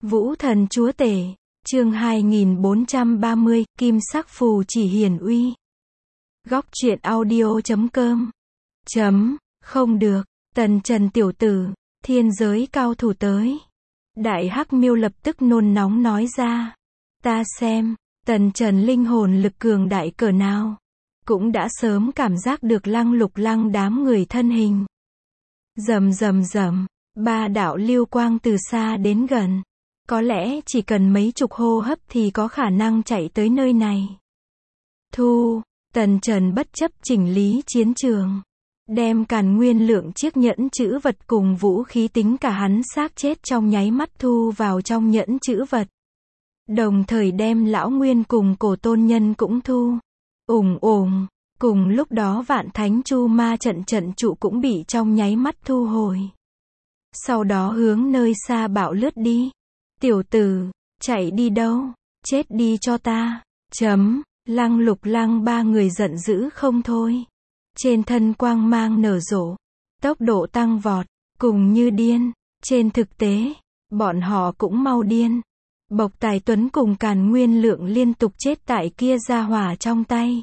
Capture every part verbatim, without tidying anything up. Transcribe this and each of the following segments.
Vũ thần chúa tể, chương hai nghìn bốn trăm ba mươi, kim sắc phù chỉ hiển uy. Góc truyện audio chấm com. Chấm, không được, tần trần tiểu tử, thiên giới cao thủ tới. Đại hắc miêu lập tức nôn nóng nói ra. Ta xem, tần trần linh hồn lực cường đại cỡ nào. Cũng đã sớm cảm giác được lăng lục lăng đám người thân hình. Rầm rầm rầm, ba đạo lưu quang từ xa đến gần. Có lẽ chỉ cần mấy chục hô hấp thì có khả năng chạy tới nơi này. Thu, tần trần bất chấp chỉnh lý chiến trường. Đem càn nguyên lượng chiếc nhẫn chữ vật cùng vũ khí tính cả hắn xác chết trong nháy mắt thu vào trong nhẫn chữ vật. Đồng thời đem lão nguyên cùng cổ tôn nhân cũng thu. Ủng ủng, cùng lúc đó vạn thánh chu ma trận trận trụ cũng bị trong nháy mắt thu hồi. Sau đó hướng nơi xa bạo lướt đi. Tiểu tử, chạy đi đâu, chết đi cho ta, chấm, lăng lục lăng ba người giận dữ không thôi. Trên thân quang mang nở rộ, tốc độ tăng vọt, cùng như điên, trên thực tế, bọn họ cũng mau điên. Bộc Tài Tuấn cùng càn nguyên lượng liên tục chết tại kia gia hỏa trong tay.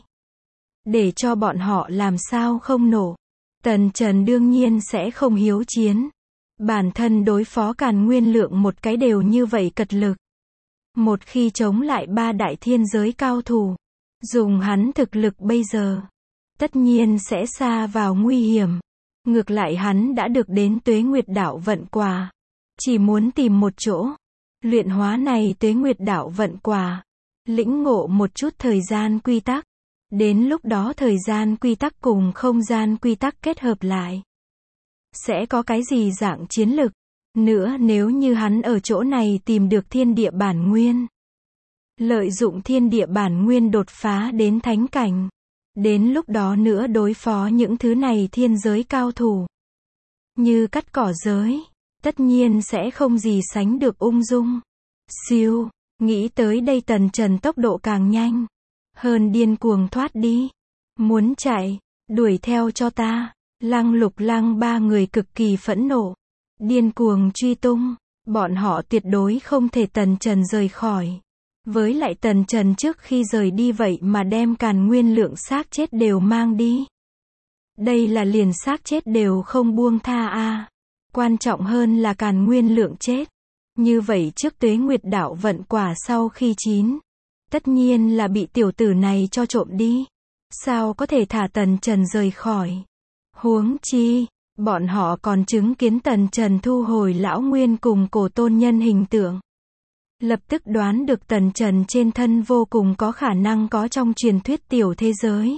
Để cho bọn họ làm sao không nổ. Tần Trần đương nhiên sẽ không hiếu chiến. Bản thân đối phó càn nguyên lượng một cái đều như vậy cật lực. Một khi chống lại ba đại thiên giới cao thủ, dùng hắn thực lực bây giờ, tất nhiên sẽ xa vào nguy hiểm. Ngược lại hắn đã được đến tuế nguyệt đạo vận quả. Chỉ muốn tìm một chỗ, luyện hóa này tuế nguyệt đạo vận quả, lĩnh ngộ một chút thời gian quy tắc. Đến lúc đó thời gian quy tắc cùng không gian quy tắc kết hợp lại. Sẽ có cái gì dạng chiến lực nữa nếu như hắn ở chỗ này tìm được thiên địa bản nguyên. Lợi dụng thiên địa bản nguyên đột phá đến thánh cảnh. Đến lúc đó nữa đối phó những thứ này thiên giới cao thủ. Như cắt cỏ giới, tất nhiên sẽ không gì sánh được ung dung. Siêu, nghĩ tới đây tần trần tốc độ càng nhanh. Hơn điên cuồng thoát đi. Muốn chạy, đuổi theo cho ta. Lăng lục lăng ba người cực kỳ phẫn nộ. Điên cuồng truy tung. Bọn họ tuyệt đối không thể tần trần rời khỏi. Với lại tần trần trước khi rời đi vậy mà đem càn nguyên lượng xác chết đều mang đi. Đây là liền xác chết đều không buông tha a. À. Quan trọng hơn là càn nguyên lượng chết. Như vậy trước tuế nguyệt đạo vận quả sau khi chín. Tất nhiên là bị tiểu tử này cho trộm đi. Sao có thể thả tần trần rời khỏi. Huống chi, bọn họ còn chứng kiến tần trần thu hồi lão nguyên cùng cổ tôn nhân hình tượng. Lập tức đoán được tần trần trên thân vô cùng có khả năng có trong truyền thuyết tiểu thế giới.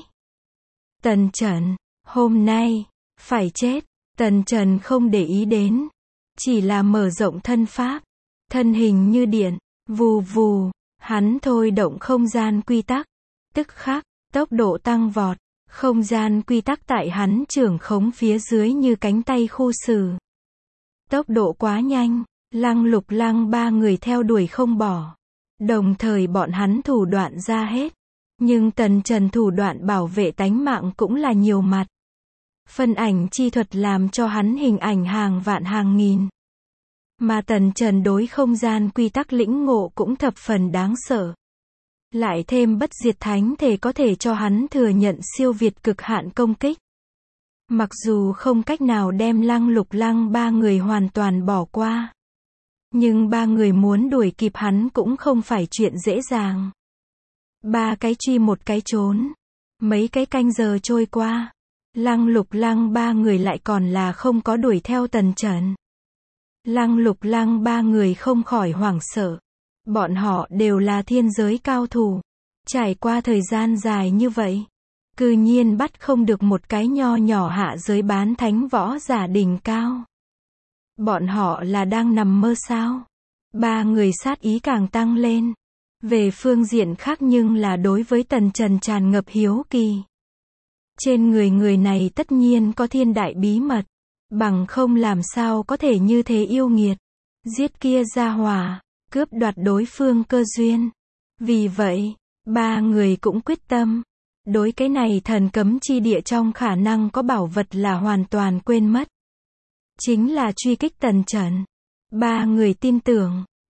Tần trần, hôm nay, phải chết, tần trần không để ý đến. Chỉ là mở rộng thân pháp, thân hình như điện, vù vù, hắn thôi động không gian quy tắc. Tức khắc, tốc độ tăng vọt. Không gian quy tắc tại hắn trưởng khống phía dưới như cánh tay khu xử. Tốc độ quá nhanh, lăng lục lăng ba người theo đuổi không bỏ. Đồng thời bọn hắn thủ đoạn ra hết. Nhưng tần trần thủ đoạn bảo vệ tánh mạng cũng là nhiều mặt. Phân ảnh chi thuật làm cho hắn hình ảnh hàng vạn hàng nghìn. Mà tần trần đối không gian quy tắc lĩnh ngộ cũng thập phần đáng sợ. Lại thêm bất diệt thánh thể có thể cho hắn thừa nhận siêu việt cực hạn công kích. Mặc dù không cách nào đem lăng lục lăng ba người hoàn toàn bỏ qua. Nhưng ba người muốn đuổi kịp hắn cũng không phải chuyện dễ dàng. Ba cái truy một cái trốn. Mấy cái canh giờ trôi qua. Lăng lục lăng ba người lại còn là không có đuổi theo tần trần. Lăng lục lăng ba người không khỏi hoảng sợ. Bọn họ đều là thiên giới cao thủ. Trải qua thời gian dài như vậy. Cư nhiên bắt không được một cái nho nhỏ hạ giới bán thánh võ giả đỉnh cao. Bọn họ là đang nằm mơ sao? Ba người sát ý càng tăng lên. Về phương diện khác nhưng là đối với tần trần tràn ngập hiếu kỳ. Trên người người này tất nhiên có thiên đại bí mật. Bằng không làm sao có thể như thế yêu nghiệt. Giết kia ra hỏa. Cướp đoạt đối phương cơ duyên. Vì vậy, ba người cũng quyết tâm. Đối cái này thần cấm chi địa trong khả năng có bảo vật là hoàn toàn quên mất. Chính là truy kích tần trần. Ba người tin tưởng,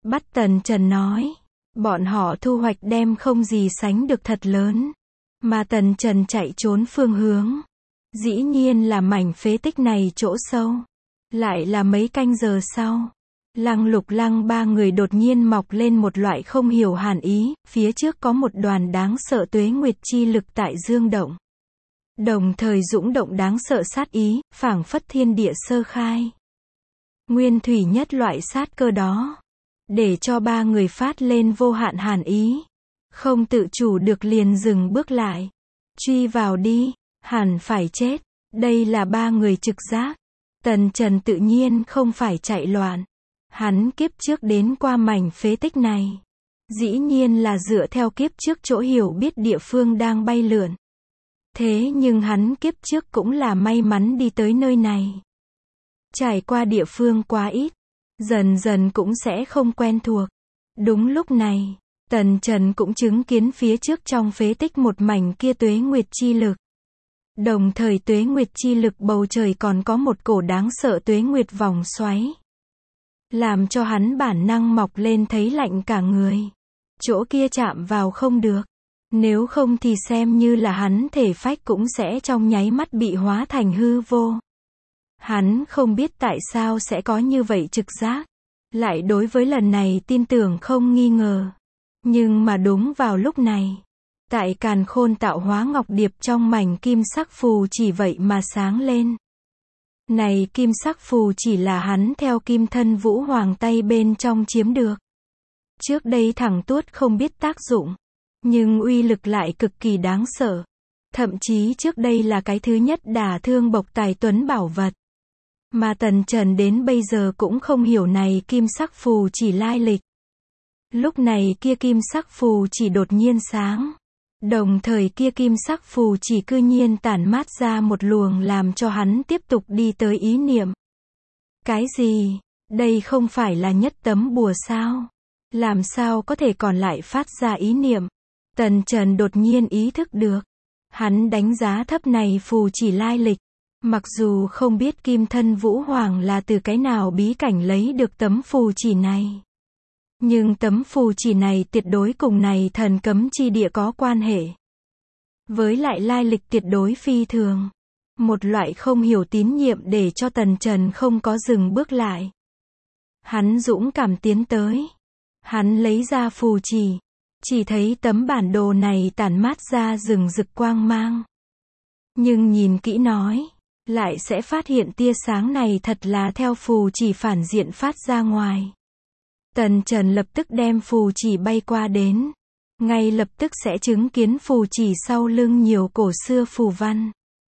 Bắt Tần Trần nói. Bọn họ thu hoạch đem không gì sánh được thật lớn. Mà Tần Trần chạy trốn phương hướng. Dĩ nhiên là mảnh phế tích này chỗ sâu. Lại là mấy canh giờ sau. Lăng Lục Lăng ba người đột nhiên mọc lên một loại không hiểu hàn ý, phía trước có một đoàn đáng sợ tuế nguyệt chi lực tại dương động. Đồng thời dũng động đáng sợ sát ý, phảng phất thiên địa sơ khai. Nguyên thủy nhất loại sát cơ đó. Để cho ba người phát lên vô hạn hàn ý. Không tự chủ được liền dừng bước lại. Truy vào đi, hẳn phải chết. Đây là ba người trực giác. Tần Trần tự nhiên không phải chạy loạn. Hắn kiếp trước đến qua mảnh phế tích này. Dĩ nhiên là dựa theo kiếp trước chỗ hiểu biết địa phương đang bay lượn. Thế nhưng hắn kiếp trước cũng là may mắn đi tới nơi này. Trải qua địa phương quá ít. Dần dần cũng sẽ không quen thuộc. Đúng lúc này, Tần Trần cũng chứng kiến phía trước trong phế tích một mảnh kia tuế nguyệt chi lực. Đồng thời tuế nguyệt chi lực bầu trời còn có một cổ đáng sợ tuế nguyệt vòng xoáy. Làm cho hắn bản năng mọc lên thấy lạnh cả người. Chỗ kia chạm vào không được. Nếu không thì xem như là hắn thể phách cũng sẽ trong nháy mắt bị hóa thành hư vô. Hắn không biết tại sao sẽ có như vậy trực giác. Lại đối với lần này tin tưởng không nghi ngờ. Nhưng mà đúng vào lúc này. Tại càn khôn tạo hóa ngọc điệp trong mảnh kim sắc phù chỉ vậy mà sáng lên. Này kim sắc phù chỉ là hắn theo kim thân vũ hoàng tay bên trong chiếm được. Trước đây thẳng tuốt không biết tác dụng. Nhưng uy lực lại cực kỳ đáng sợ. Thậm chí trước đây là cái thứ nhất đả thương bộc tài tuấn bảo vật. Mà Tần Trần đến bây giờ cũng không hiểu này kim sắc phù chỉ lai lịch. Lúc này kia kim sắc phù chỉ đột nhiên sáng. Đồng thời kia kim sắc phù chỉ cư nhiên tản mát ra một luồng làm cho hắn tiếp tục đi tới ý niệm. Cái gì? Đây không phải là nhất tấm bùa sao? Làm sao có thể còn lại phát ra ý niệm? Tần Trần đột nhiên ý thức được. Hắn đánh giá thấp này phù chỉ lai lịch. Mặc dù không biết kim thân vũ hoàng là từ cái nào bí cảnh lấy được tấm phù chỉ này. Nhưng tấm phù chỉ này tuyệt đối cùng này thần cấm chi địa có quan hệ. Với lại lai lịch tuyệt đối phi thường. Một loại không hiểu tín nhiệm để cho Tần Trần không có dừng bước lại. Hắn dũng cảm tiến tới. Hắn lấy ra phù chỉ. Chỉ thấy tấm bản đồ này tản mát ra rừng rực quang mang. Nhưng nhìn kỹ nói. Lại sẽ phát hiện tia sáng này thật là theo phù chỉ phản diện phát ra ngoài. Tần Trần lập tức đem phù chỉ bay qua đến. Ngay lập tức sẽ chứng kiến phù chỉ sau lưng nhiều cổ xưa phù văn.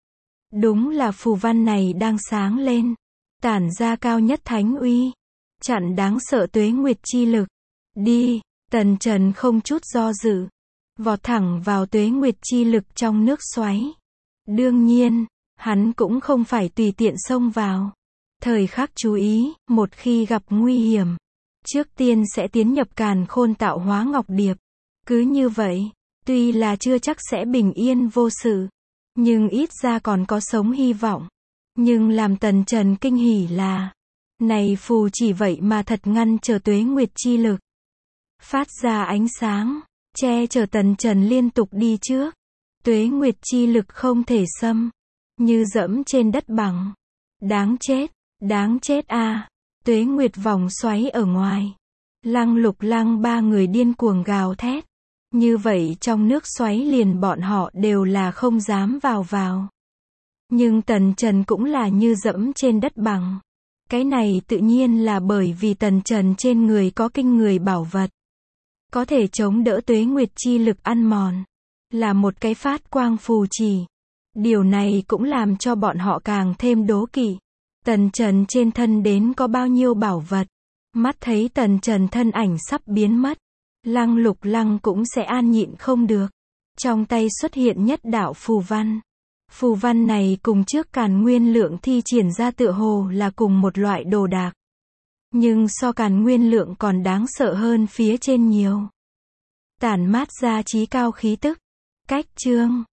Đúng là phù văn này đang sáng lên. Tản ra cao nhất thánh uy. Chặn đáng sợ tuế nguyệt chi lực. Đi, Tần Trần không chút do dự. Vọt thẳng vào tuế nguyệt chi lực trong nước xoáy. Đương nhiên. Hắn cũng không phải tùy tiện xông vào. Thời khắc chú ý, một khi gặp nguy hiểm. Trước tiên sẽ tiến nhập càn khôn tạo hóa ngọc điệp. Cứ như vậy, tuy là chưa chắc sẽ bình yên vô sự. Nhưng ít ra còn có sống hy vọng. Nhưng làm Tần Trần kinh hỉ là. Này phù chỉ vậy mà thật ngăn trở tuế nguyệt chi lực. Phát ra ánh sáng. Che chở Tần Trần liên tục đi trước. Tuế nguyệt chi lực không thể xâm. Như dẫm trên đất bằng. Đáng chết, đáng chết a. À. Tuế nguyệt vòng xoáy ở ngoài. Lăng Lục Lăng ba người điên cuồng gào thét. Như vậy trong nước xoáy liền bọn họ đều là không dám vào vào. Nhưng Tần Trần cũng là như dẫm trên đất bằng. Cái này tự nhiên là bởi vì Tần Trần trên người có kinh người bảo vật. Có thể chống đỡ tuế nguyệt chi lực ăn mòn. Là một cái phát quang phù chỉ. Điều này cũng làm cho bọn họ càng thêm đố kỵ. Tần Trần trên thân đến có bao nhiêu bảo vật. Mắt thấy Tần Trần thân ảnh sắp biến mất. Lăng Lục Lăng cũng sẽ an nhịn không được. Trong tay xuất hiện nhất đạo phù văn. Phù văn này cùng trước Càn Nguyên Lượng thi triển ra tựa hồ là cùng một loại đồ đạc. Nhưng so Càn Nguyên Lượng còn đáng sợ hơn phía trên nhiều. Tản mát ra chí cao khí tức. Cách chương